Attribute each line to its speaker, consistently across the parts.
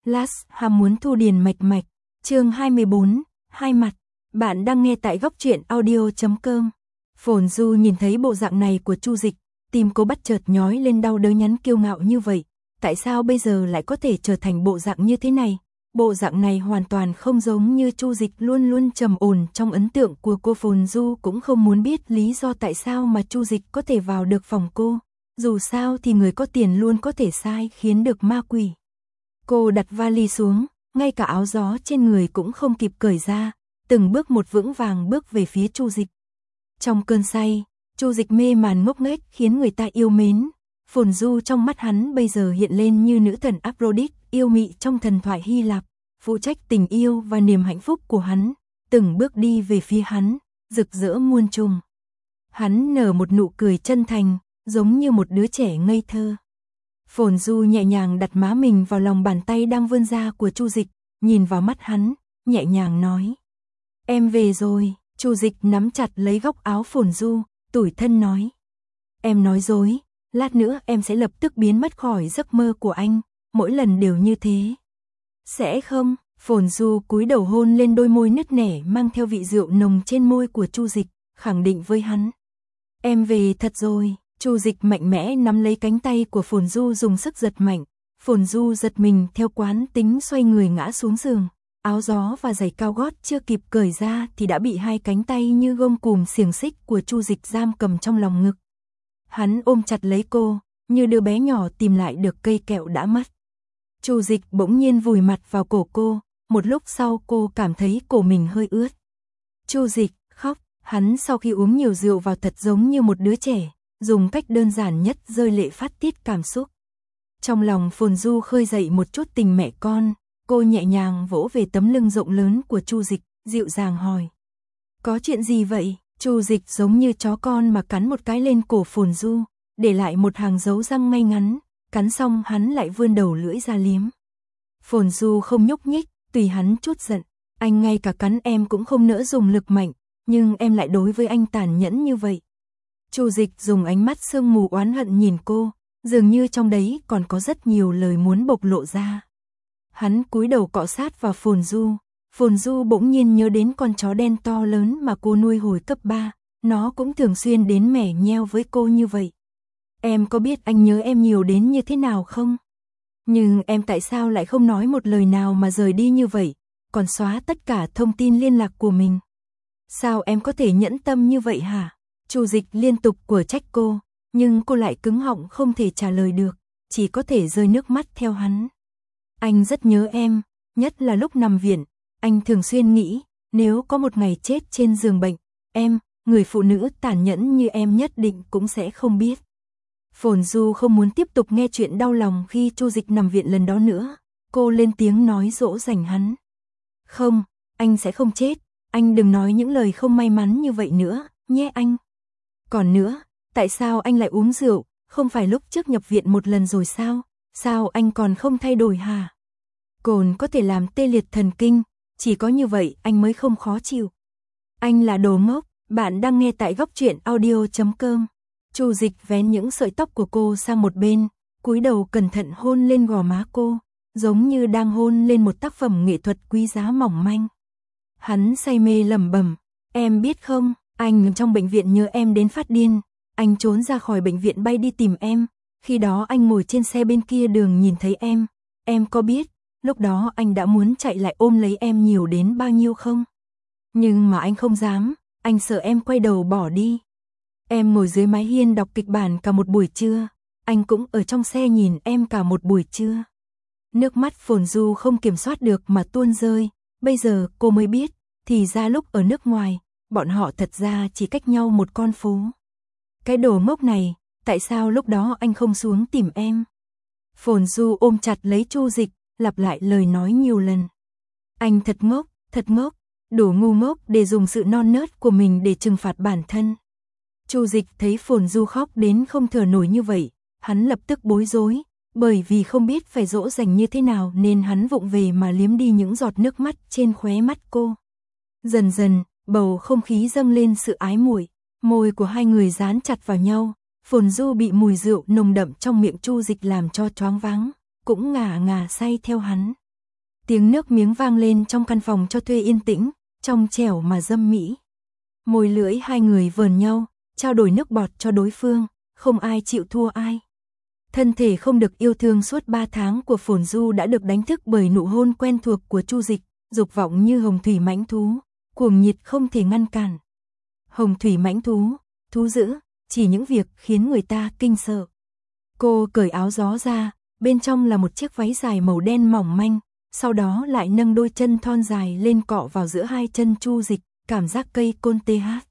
Speaker 1: Last ham muốn thu điền mạch mạch, chương 24, hai mặt. Bạn đang nghe tại góc truyện audio.com. Phồn Du nhìn thấy bộ dạng này của Chu Dịch, tim cô bắt chợt nhói lên đau đớn nhắn kiêu ngạo như vậy. Tại sao bây giờ lại có thể trở thành bộ dạng như thế này? Bộ dạng này hoàn toàn không giống như Chu Dịch luôn luôn trầm ổn trong ấn tượng của cô. Phồn Du cũng không muốn biết lý do tại sao mà Chu Dịch có thể vào được phòng cô. Dù sao thì người có tiền luôn có thể sai khiến được ma quỷ. Cô đặt vali xuống, ngay cả áo gió trên người cũng không kịp cởi ra, từng bước một vững vàng bước về phía Chu Dịch. Trong cơn say, Chu Dịch mê màn ngốc nghếch khiến người ta yêu mến. Phồn Du trong mắt hắn bây giờ hiện lên như nữ thần Aphrodite yêu mị trong thần thoại Hy Lạp, phụ trách tình yêu và niềm hạnh phúc của hắn, từng bước đi về phía hắn, rực rỡ muôn trùng. Hắn nở một nụ cười chân thành, giống như một đứa trẻ ngây thơ. Phồn Du nhẹ nhàng đặt má mình vào lòng bàn tay đang vươn ra của Chu Dịch, nhìn vào mắt hắn, nhẹ nhàng nói: "Em về rồi." Chu Dịch nắm chặt lấy góc áo Phồn Du, tủi thân nói: "Em nói dối, lát nữa em sẽ lập tức biến mất khỏi giấc mơ của anh, mỗi lần đều như thế." "Sẽ không." Phồn Du cúi đầu hôn lên đôi môi nứt nẻ mang theo vị rượu nồng trên môi của Chu Dịch, khẳng định với hắn: "Em về thật rồi." Chu Dịch mạnh mẽ nắm lấy cánh tay của Phồn Du dùng sức giật mạnh. Phồn Du giật mình theo quán tính xoay người ngã xuống giường. Áo gió và giày cao gót chưa kịp cởi ra thì đã bị hai cánh tay như gông cùm xiềng xích của Chu Dịch giam cầm trong lòng ngực. Hắn ôm chặt lấy cô, như đứa bé nhỏ tìm lại được cây kẹo đã mất. Chu Dịch bỗng nhiên vùi mặt vào cổ cô, một lúc sau cô cảm thấy cổ mình hơi ướt. Chu Dịch khóc, hắn sau khi uống nhiều rượu vào thật giống như một đứa trẻ, dùng cách đơn giản nhất rơi lệ phát tiết cảm xúc. Trong lòng Phồn Du khơi dậy một chút tình mẹ con, cô nhẹ nhàng vỗ về tấm lưng rộng lớn của Chu Dịch, dịu dàng hỏi: "Có chuyện gì vậy?" Chu Dịch giống như chó con mà cắn một cái lên cổ Phồn Du, để lại một hàng dấu răng ngay ngắn, cắn xong hắn lại vươn đầu lưỡi ra liếm. Phồn Du không nhúc nhích, tùy hắn chút giận: "Anh ngay cả cắn em cũng không nỡ dùng lực mạnh, nhưng em lại đối với anh tàn nhẫn như vậy." Chu Dịch dùng ánh mắt sương mù oán hận nhìn cô, dường như trong đấy còn có rất nhiều lời muốn bộc lộ ra. Hắn cúi đầu cọ sát vào Phồn Du bỗng nhiên nhớ đến con chó đen to lớn mà cô nuôi hồi cấp 3, nó cũng thường xuyên đến mẻ nheo với cô như vậy. "Em có biết anh nhớ em nhiều đến như thế nào không? Nhưng em tại sao lại không nói một lời nào mà rời đi như vậy, còn xóa tất cả thông tin liên lạc của mình? Sao em có thể nhẫn tâm như vậy hả?" Chu Dịch liên tục quở trách cô, nhưng cô lại cứng họng không thể trả lời được, chỉ có thể rơi nước mắt theo hắn. "Anh rất nhớ em, nhất là lúc nằm viện, anh thường xuyên nghĩ, nếu có một ngày chết trên giường bệnh, em, người phụ nữ tàn nhẫn như em nhất định cũng sẽ không biết." Phồn Du không muốn tiếp tục nghe chuyện đau lòng khi Chu Dịch nằm viện lần đó nữa, cô lên tiếng nói dỗ dành hắn: "Không, anh sẽ không chết, anh đừng nói những lời không may mắn như vậy nữa, nhé anh. Còn nữa, tại sao anh lại uống rượu, không phải lúc trước nhập viện một lần rồi sao? Sao anh còn không thay đổi hả? Cồn có thể làm tê liệt thần kinh, chỉ có như vậy anh mới không khó chịu. Anh là đồ ngốc." Bạn đang nghe tại góc truyện audio.com. Chu Dịch vén những sợi tóc của cô sang một bên, cúi đầu cẩn thận hôn lên gò má cô, giống như đang hôn lên một tác phẩm nghệ thuật quý giá mỏng manh. Hắn say mê lẩm bẩm: "Em biết không, anh trong bệnh viện nhớ em đến phát điên, anh trốn ra khỏi bệnh viện bay đi tìm em, khi đó anh ngồi trên xe bên kia đường nhìn thấy em có biết, lúc đó anh đã muốn chạy lại ôm lấy em nhiều đến bao nhiêu không? Nhưng mà anh không dám, anh sợ em quay đầu bỏ đi. Em ngồi dưới mái hiên đọc kịch bản cả một buổi trưa, anh cũng ở trong xe nhìn em cả một buổi trưa." Nước mắt Phồn Du không kiểm soát được mà tuôn rơi, bây giờ cô mới biết, thì ra lúc ở nước ngoài, bọn họ thật ra chỉ cách nhau một con phố. "Cái đồ ngốc này, tại sao lúc đó anh không xuống tìm em?" Phồn Du ôm chặt lấy Chu Dịch, lặp lại lời nói nhiều lần: "Anh thật ngốc, đủ ngu ngốc để dùng sự non nớt của mình để trừng phạt bản thân." Chu Dịch thấy Phồn Du khóc đến không thở nổi như vậy, hắn lập tức bối rối, bởi vì không biết phải dỗ dành như thế nào nên hắn vụng về mà liếm đi những giọt nước mắt trên khóe mắt cô. Dần dần, bầu không khí dâng lên sự ái muội, môi của hai người dán chặt vào nhau, Phồn Du bị mùi rượu nồng đậm trong miệng Chu Dịch làm cho choáng váng, cũng ngả ngả say theo hắn. Tiếng nước miếng vang lên trong căn phòng cho thuê yên tĩnh, trong trẻo mà dâm mỹ. Môi lưỡi hai người vờn nhau, trao đổi nước bọt cho đối phương, không ai chịu thua ai. Thân thể không được yêu thương suốt 3 tháng của Phồn Du đã được đánh thức bởi nụ hôn quen thuộc của Chu Dịch, dục vọng như hồng thủy mãnh thú, cuồng nhiệt không thể ngăn cản. Hồng thủy mãnh thú, thú dữ, chỉ những việc khiến người ta kinh sợ. Cô cởi áo gió ra, bên trong là một chiếc váy dài màu đen mỏng manh, sau đó lại nâng đôi chân thon dài lên cọ vào giữa hai chân Chu Dịch, cảm giác cây côn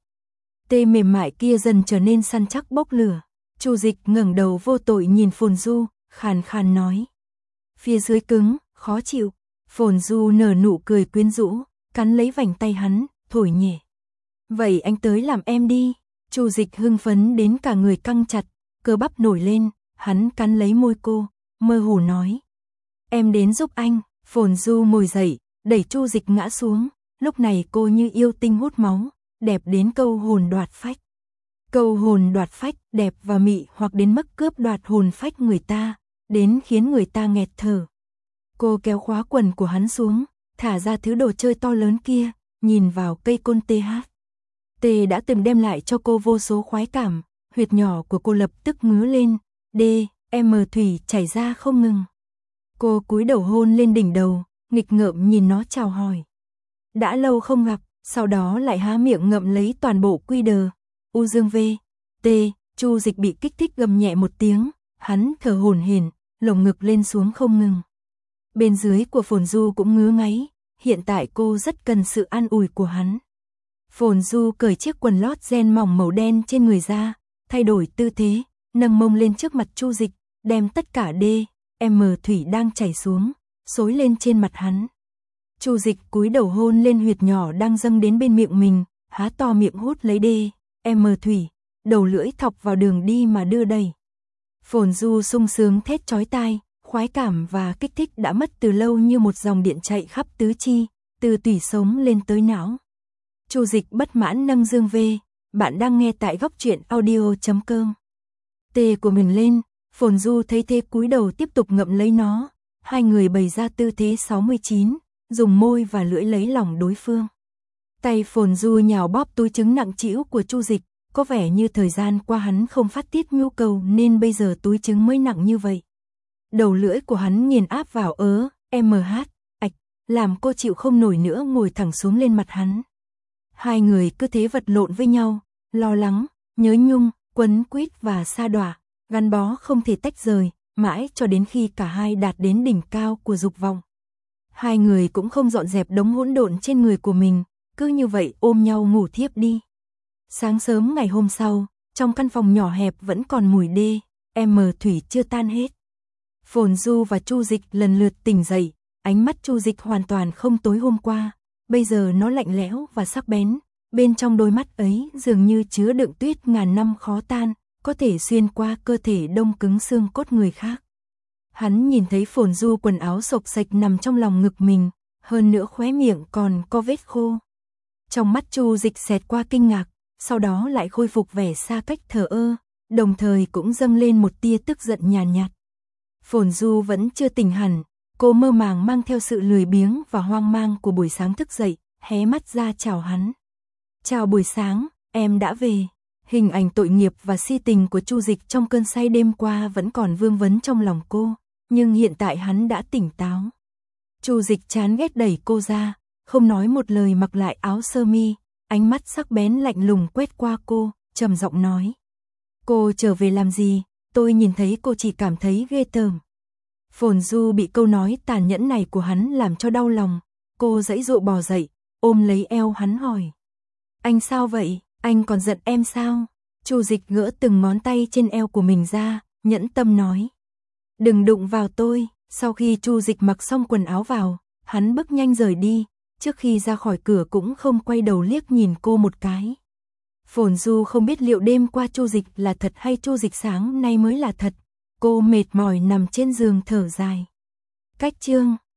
Speaker 1: tê mềm mại kia dần trở nên săn chắc bốc lửa. Chu Dịch ngẩng đầu vô tội nhìn Phồn Du, khàn khàn nói. Phía dưới cứng, khó chịu. Phồn Du nở nụ cười quyến rũ, cắn lấy vành tay hắn, thổi nhẹ. Vậy anh tới làm em đi. Chu Dịch hưng phấn đến cả người căng chặt, cơ bắp nổi lên, hắn cắn lấy môi cô, mơ hồ nói. Em đến giúp anh. Phồn Du ngồi dậy, đẩy Chu Dịch ngã xuống, lúc này cô như yêu tinh hút máu, đẹp đến câu hồn đoạt phách. Câu hồn đoạt phách, đẹp và mị hoặc đến mức cướp đoạt hồn phách người ta, đến khiến người ta nghẹt thở. Cô kéo khóa quần của hắn xuống, thả ra thứ đồ chơi to lớn kia, nhìn vào cây côn Tê đã từng đem lại cho cô vô số khoái cảm, huyệt nhỏ của cô lập tức ngứa lên, thủy chảy ra không ngừng. Cô cúi đầu hôn lên đỉnh đầu, nghịch ngợm nhìn nó chào hỏi. Đã lâu không gặp, sau đó lại há miệng ngậm lấy toàn bộ quy đờ. U dương T, Chu Dịch bị kích thích gầm nhẹ một tiếng, hắn thở hổn hển, lồng ngực lên xuống không ngừng. Bên dưới của Phồn Du cũng ngứa ngáy, hiện tại cô rất cần sự an ủi của hắn. Phồn Du cởi chiếc quần lót ren mỏng màu đen trên người ra, thay đổi tư thế, nâng mông lên trước mặt Chu Dịch, đem tất cả thủy đang chảy xuống, xối lên trên mặt hắn. Chu Dịch cúi đầu hôn lên huyệt nhỏ đang dâng đến bên miệng mình, há to miệng hút lấy thủy, đầu lưỡi thọc vào đường đi mà đưa đẩy. Phồn Du sung sướng thét chói tai, khoái cảm và kích thích đã mất từ lâu như một dòng điện chạy khắp tứ chi, từ tủy sống lên tới não. Chu Dịch bất mãn nâng dương bạn đang nghe tại góc truyện audio.com. Tê của mình lên, Phồn Du thấy thế cúi đầu tiếp tục ngậm lấy nó, hai người bày ra tư thế 69, dùng môi và lưỡi lấy lòng đối phương. Tay Phồn Du nhào bóp túi trứng nặng trĩu của Chu Dịch, có vẻ như thời gian qua hắn không phát tiết nhu cầu nên bây giờ túi trứng mới nặng như vậy. Đầu lưỡi của hắn nghiền áp vào làm cô chịu không nổi nữa ngồi thẳng xuống lên mặt hắn. Hai người cứ thế vật lộn với nhau, lo lắng, nhớ nhung, quấn quýt và sa đọa, gắn bó không thể tách rời, mãi cho đến khi cả hai đạt đến đỉnh cao của dục vọng. Hai người cũng không dọn dẹp đống hỗn độn trên người của mình, cứ như vậy ôm nhau ngủ thiếp đi. Sáng sớm ngày hôm sau, trong căn phòng nhỏ hẹp vẫn còn mùi thủy chưa tan hết. Phồn Du và Chu Dịch lần lượt tỉnh dậy, ánh mắt Chu Dịch hoàn toàn không tối hôm qua, bây giờ nó lạnh lẽo và sắc bén, bên trong đôi mắt ấy dường như chứa đựng tuyết ngàn năm khó tan, có thể xuyên qua cơ thể đông cứng xương cốt người khác. Hắn nhìn thấy Phồn Du quần áo xộc xệch nằm trong lòng ngực mình, hơn nữa khóe miệng còn có vết khô. Trong mắt Chu Dịch xẹt qua kinh ngạc, sau đó lại khôi phục vẻ xa cách thờ ơ, đồng thời cũng dâng lên một tia tức giận nhàn nhạt. Phồn Du vẫn chưa tỉnh hẳn, cô mơ màng mang theo sự lười biếng và hoang mang của buổi sáng thức dậy, hé mắt ra chào hắn. Chào buổi sáng, em đã về. Hình ảnh tội nghiệp và si tình của Chu Dịch trong cơn say đêm qua vẫn còn vương vấn trong lòng cô, nhưng hiện tại hắn đã tỉnh táo. Chu Dịch chán ghét đẩy cô ra, không nói một lời mặc lại áo sơ mi, ánh mắt sắc bén lạnh lùng quét qua cô, trầm giọng nói. Cô trở về làm gì? Tôi nhìn thấy cô chỉ cảm thấy ghê tởm. Phồn Du bị câu nói tàn nhẫn này của hắn làm cho đau lòng, cô giãy giụa bò dậy, ôm lấy eo hắn hỏi. Anh sao vậy? Anh còn giận em sao? Chu Dịch gỡ từng ngón tay trên eo của mình ra, nhẫn tâm nói. Đừng đụng vào tôi. Sau khi Chu Dịch mặc xong quần áo vào, hắn bước nhanh rời đi, trước khi ra khỏi cửa cũng không quay đầu liếc nhìn cô một cái. Phồn Du không biết liệu đêm qua Chu Dịch là thật hay Chu Dịch sáng nay mới là thật. Cô mệt mỏi nằm trên giường thở dài. Cách chương